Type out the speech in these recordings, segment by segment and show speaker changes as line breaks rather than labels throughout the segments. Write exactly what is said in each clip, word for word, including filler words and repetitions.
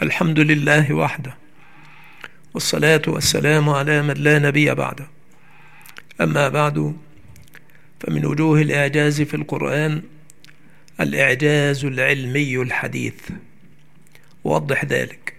الحمد لله وحده، والصلاة والسلام على من لا نبي بعده. أما بعد، فمن وجوه الإعجاز في القرآن الإعجاز العلمي الحديث. وضح ذلك.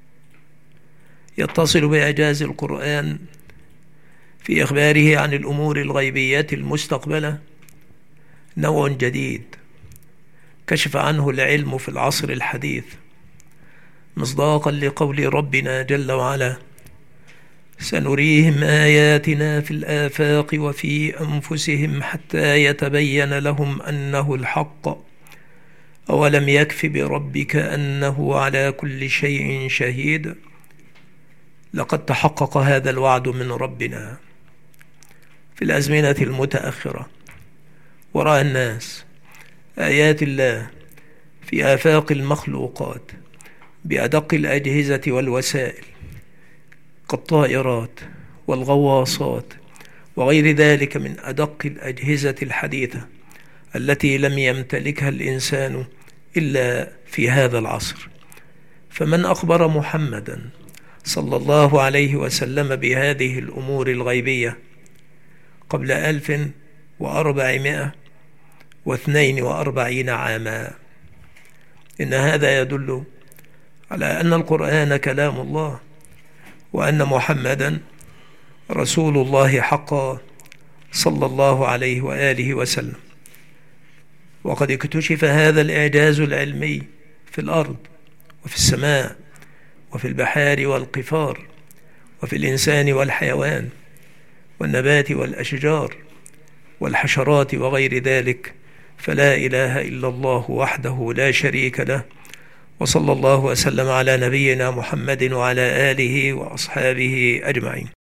يتصل بإعجاز القرآن في إخباره عن الأمور الغيبية المستقبلة نوع جديد كشف عنه العلم في العصر الحديث، مصداقا لقول ربنا جل وعلا: سنريهم آياتنا في الآفاق وفي أنفسهم حتى يتبين لهم أنه الحق، أولم يكف بربك أنه على كل شيء شهيد. لقد تحقق هذا الوعد من ربنا في الأزمنة المتأخرة، ورأى الناس آيات الله في آفاق المخلوقات بأدق الأجهزة والوسائل كالطائرات والغواصات وغير ذلك من أدق الأجهزة الحديثة التي لم يمتلكها الإنسان إلا في هذا العصر. فمن أخبر محمدا صلى الله عليه وسلم بهذه الأمور الغيبية قبل ألف وأربعمائة واثنين وأربعين عاما؟ إن هذا يدل على أن القرآن كلام الله، وأن محمدا رسول الله حقا صلى الله عليه وآله وسلم. وقد اكتشف هذا الإعجاز العلمي في الأرض وفي السماء وفي البحار والقفار وفي الإنسان والحيوان والنبات والأشجار والحشرات وغير ذلك. فلا إله إلا الله وحده لا شريك له، وصلى الله وسلم على نبينا محمد وعلى آله وأصحابه أجمعين.